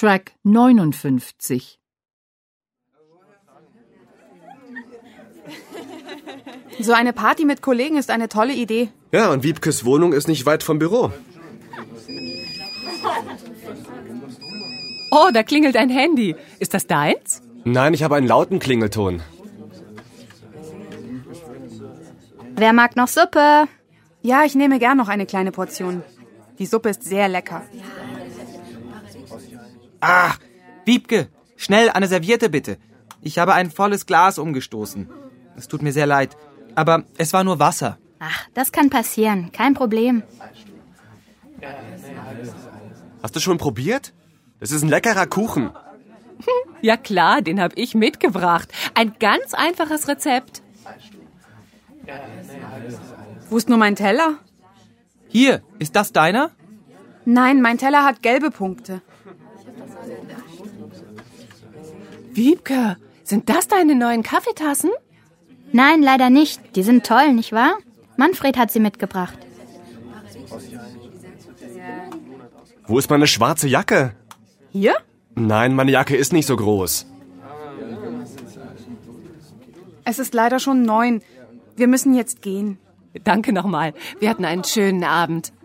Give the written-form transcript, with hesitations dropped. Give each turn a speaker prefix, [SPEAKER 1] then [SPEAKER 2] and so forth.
[SPEAKER 1] Track 59.
[SPEAKER 2] So eine Party mit Kollegen ist eine tolle Idee.
[SPEAKER 3] Ja, und Wiebkes Wohnung ist nicht weit vom Büro.
[SPEAKER 4] Oh, da klingelt ein Handy. Ist das deins?
[SPEAKER 3] Nein, ich habe einen lauten Klingelton.
[SPEAKER 5] Wer mag noch Suppe?
[SPEAKER 2] Ja, ich nehme gern noch eine kleine Portion. Die Suppe ist sehr lecker.
[SPEAKER 6] Ach, Wiebke, schnell eine Serviette bitte. Ich habe ein volles Glas umgestoßen. Es tut mir sehr leid, aber es war nur Wasser.
[SPEAKER 5] Ach, das kann passieren. Kein Problem.
[SPEAKER 3] Hast du schon probiert? Das ist ein leckerer Kuchen.
[SPEAKER 4] Ja klar, den habe ich mitgebracht. Ein ganz einfaches Rezept.
[SPEAKER 2] Wo ist nur mein Teller?
[SPEAKER 6] Hier, ist das deiner?
[SPEAKER 2] Nein, mein Teller hat gelbe Punkte.
[SPEAKER 4] Wiebke, sind das deine neuen Kaffeetassen?
[SPEAKER 5] Nein, leider nicht. Die sind toll, nicht wahr? Manfred hat sie mitgebracht.
[SPEAKER 3] Wo ist meine schwarze Jacke?
[SPEAKER 2] Hier?
[SPEAKER 3] Nein, meine Jacke ist nicht so groß.
[SPEAKER 2] Es ist leider schon 9. Wir müssen jetzt gehen.
[SPEAKER 4] Danke nochmal. Wir hatten einen schönen Abend.